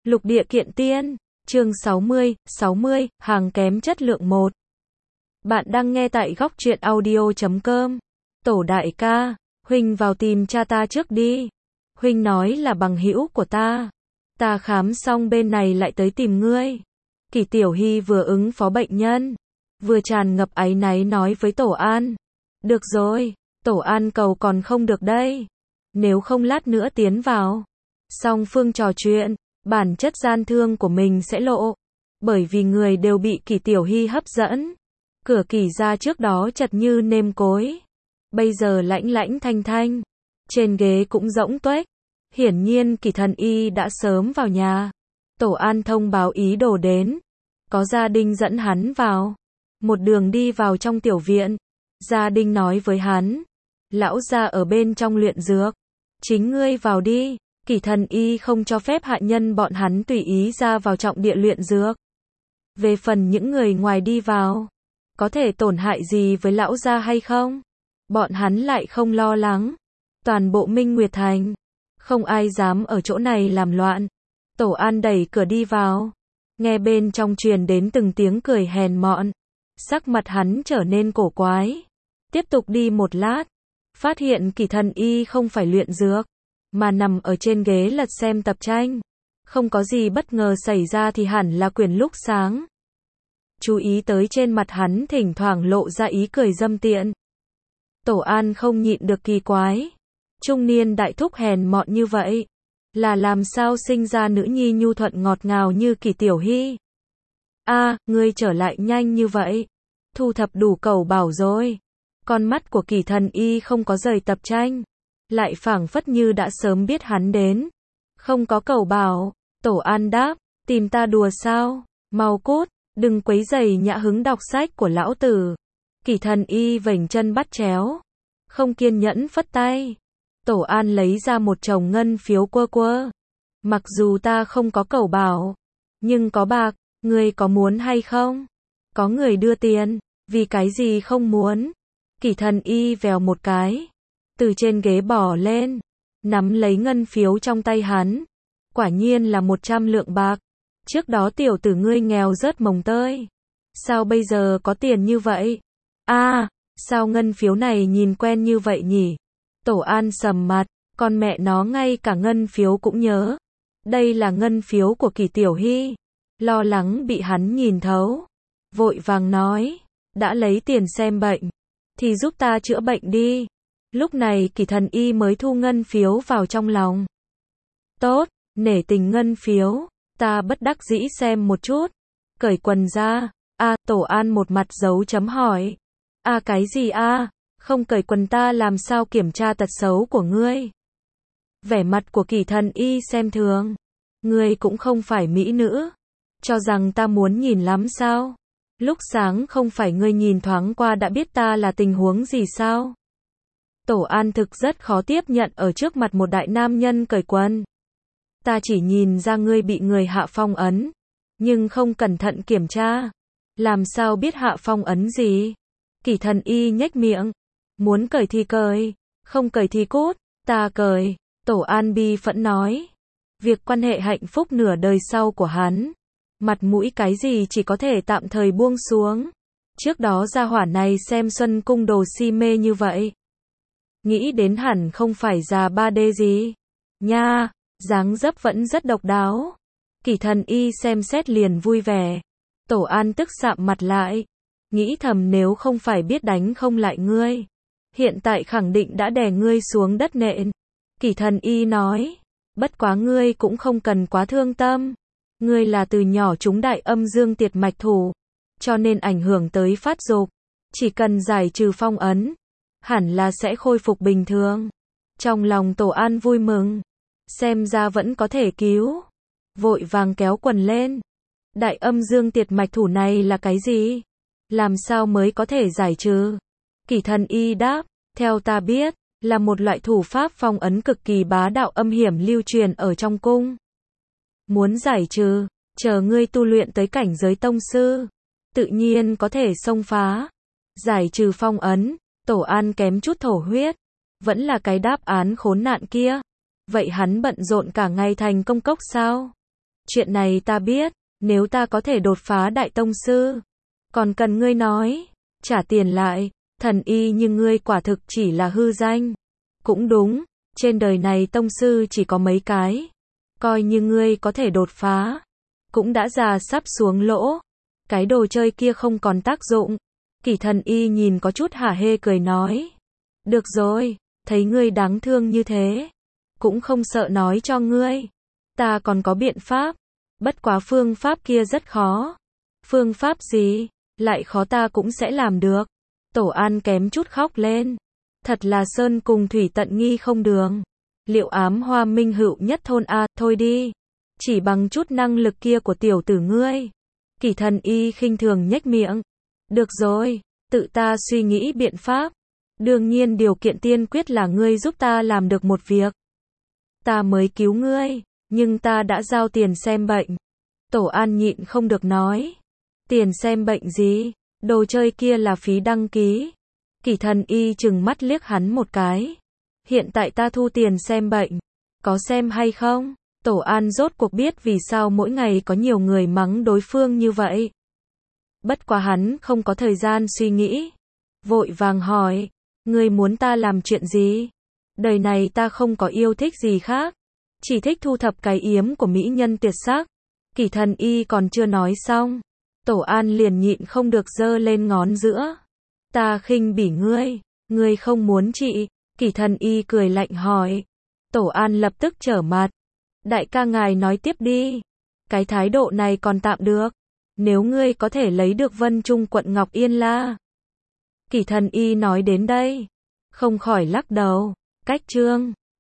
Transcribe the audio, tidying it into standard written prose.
Lục địa kiện tiên, chương 60, hàng kém chất lượng 1. Bạn đang nghe tại góc truyện audio.com. Tổ đại ca, Huynh vào tìm cha ta trước đi. Huynh nói là bằng hữu của ta. Ta khám xong bên này lại tới tìm ngươi. Kỷ Tiểu Hy vừa ứng phó bệnh nhân, vừa tràn ngập áy náy nói với Tổ An. Được rồi, Tổ An cầu còn không được đây. Nếu không lát nữa tiến vào. Song phương trò chuyện, bản chất gian thương của mình sẽ lộ. Bởi vì người đều bị Kỷ Tiểu Hy hấp dẫn. Cửa Kỷ ra trước đó chật như nêm cối. Bây giờ lãnh lãnh thanh thanh. Trên ghế cũng rỗng tuếch. Hiển nhiên Kỷ Thần Y đã sớm vào nhà. Tổ An thông báo ý đồ đến. Có gia đình dẫn hắn vào. Một đường đi vào trong tiểu viện. Gia đình nói với hắn. Lão gia ở bên trong luyện dược. Chính ngươi vào đi. Kỷ Thần Y không cho phép hạ nhân bọn hắn tùy ý ra vào trọng địa luyện dược. Về phần những người ngoài đi vào, có thể tổn hại gì với lão gia hay không? Bọn hắn lại không lo lắng. Toàn bộ Minh Nguyệt Thành, không ai dám ở chỗ này làm loạn. Tổ An đẩy cửa đi vào, nghe bên trong truyền đến từng tiếng cười hèn mọn. Sắc mặt hắn trở nên cổ quái. Tiếp tục đi một lát, phát hiện Kỷ Thần Y không phải luyện dược, mà nằm ở trên ghế lật xem tập tranh. Không có gì bất ngờ xảy ra thì hẳn là quyển lúc sáng. Chú ý tới trên mặt hắn thỉnh thoảng lộ ra ý cười dâm tiện. Tổ An không nhịn được kỳ quái. Trung niên đại thúc hèn mọn như vậy, là làm sao sinh ra nữ nhi nhu thuận ngọt ngào như Kỷ Tiểu Hy. Ngươi trở lại nhanh như vậy. Thu thập đủ cẩu bảo rồi. Con mắt của Kỷ Thần Y không có rời tập tranh, lại phảng phất như đã sớm biết hắn đến. Không có cẩu bảo. Tổ An đáp, tìm ta đùa sao? Mau cút, đừng quấy rầy nhã hứng đọc sách của lão tử. Kỷ Thần Y vểnh chân bắt chéo, không kiên nhẫn phất tay. Tổ An lấy ra một chồng ngân phiếu quơ. Mặc dù ta không có cẩu bảo, nhưng có bạc, ngươi có muốn hay không? Có người đưa tiền, vì cái gì không muốn? Kỷ Thần Y vèo một cái, từ trên ghế bỏ lên, nắm lấy ngân phiếu trong tay hắn. Quả nhiên là 100 lượng bạc. Trước đó tiểu tử ngươi nghèo rớt mồng tơi. Sao bây giờ có tiền như vậy? Sao ngân phiếu này nhìn quen như vậy nhỉ? Tổ An sầm mặt, con mẹ nó ngay cả ngân phiếu cũng nhớ. Đây là ngân phiếu của Kỷ Tiểu Hy. Lo lắng bị hắn nhìn thấu, vội vàng nói, đã lấy tiền xem bệnh, thì giúp ta chữa bệnh đi. Lúc này Kỷ Thần Y mới thu ngân phiếu vào trong lòng. Tốt, nể tình ngân phiếu, ta bất đắc dĩ xem một chút. Cởi quần ra. Tổ An một mặt dấu chấm hỏi. Cái gì không cởi quần ta làm sao kiểm tra tật xấu của ngươi? Vẻ mặt của Kỷ Thần Y xem thường. Ngươi cũng không phải mỹ nữ, cho rằng ta muốn nhìn lắm sao? Lúc sáng không phải ngươi nhìn thoáng qua đã biết ta là tình huống gì sao? Tổ An thực rất khó tiếp nhận ở trước mặt một đại nam nhân cởi quần. Ta chỉ nhìn ra ngươi bị người hạ phong ấn, nhưng không cẩn thận kiểm tra. Làm sao biết hạ phong ấn gì? Kỷ Thần Y nhếch miệng. Muốn cởi thì cởi, không cởi thì cút, ta cởi. Tổ An bi phẫn nói. Việc quan hệ hạnh phúc nửa đời sau của hắn, mặt mũi cái gì chỉ có thể tạm thời buông xuống. Trước đó gia hỏa này xem Xuân Cung đồ si mê như vậy, nghĩ đến hẳn không phải già 3D gì. Nha, dáng dấp vẫn rất độc đáo. Kỷ Thần Y xem xét liền vui vẻ. Tổ An tức sạm mặt lại, nghĩ thầm nếu không phải biết đánh không lại ngươi, hiện tại khẳng định đã đè ngươi xuống đất nện. Kỷ Thần Y nói, bất quá ngươi cũng không cần quá thương tâm. Ngươi là từ nhỏ trúng đại âm dương tiệt mạch thủ, cho nên ảnh hưởng tới phát dục. Chỉ cần giải trừ phong ấn, hẳn là sẽ khôi phục bình thường. Trong lòng Tổ An vui mừng, xem ra vẫn có thể cứu. Vội vàng kéo quần lên. Đại âm dương tiệt mạch thủ này là cái gì? Làm sao mới có thể giải trừ? Kỷ Thần Y đáp, theo ta biết, là một loại thủ pháp phong ấn cực kỳ bá đạo âm hiểm lưu truyền ở trong cung. Muốn giải trừ, chờ ngươi tu luyện tới cảnh giới tông sư, tự nhiên có thể xông phá. Giải trừ phong ấn. Tổ An kém chút thổ huyết. Vẫn là cái đáp án khốn nạn kia. Vậy hắn bận rộn cả ngày thành công cốc sao? Chuyện này ta biết, nếu ta có thể đột phá đại tông sư, còn cần ngươi nói, trả tiền lại, thần y nhưng ngươi quả thực chỉ là hư danh. Cũng đúng, trên đời này tông sư chỉ có mấy cái, coi như ngươi có thể đột phá, cũng đã già sắp xuống lỗ, cái đồ chơi kia không còn tác dụng. Kỷ Thần Y nhìn có chút hả hê cười nói, được rồi, thấy ngươi đáng thương như thế, cũng không sợ nói cho ngươi, ta còn có biện pháp, bất quá phương pháp kia rất khó. Phương pháp gì? Lại khó ta cũng sẽ làm được. Tổ An kém chút khóc lên. Thật là sơn cùng thủy tận nghi không đường. Liệu ám hoa minh hữu nhất thôn a, thôi đi. Chỉ bằng chút năng lực kia của tiểu tử ngươi. Kỷ Thần Y khinh thường nhếch miệng. Được rồi, tự ta suy nghĩ biện pháp. Đương nhiên điều kiện tiên quyết là ngươi giúp ta làm được một việc. Ta mới cứu ngươi, nhưng ta đã giao tiền xem bệnh. Tổ An nhịn không được nói. Tiền xem bệnh gì? Đồ chơi kia là phí đăng ký. Kỷ Thần Y chừng mắt liếc hắn một cái. Hiện tại ta thu tiền xem bệnh. Có xem hay không? Tổ An rốt cuộc biết vì sao mỗi ngày có nhiều người mắng đối phương như vậy. Bất quá hắn không có thời gian suy nghĩ. Vội vàng hỏi. Ngươi muốn ta làm chuyện gì? Đời này ta không có yêu thích gì khác. Chỉ thích thu thập cái yếm của mỹ nhân tuyệt sắc. Kỷ Thần Y còn chưa nói xong. Tổ An liền nhịn không được giơ lên ngón giữa. Ta khinh bỉ ngươi. Ngươi không muốn chị. Kỷ Thần Y cười lạnh hỏi. Tổ An lập tức trở mặt. Đại ca ngài nói tiếp đi. Cái thái độ này còn tạm được. Nếu ngươi có thể lấy được Vân Trung quận Ngọc Yên La. Kỷ Thần Y nói đến đây. Không khỏi lắc đầu. Cách chương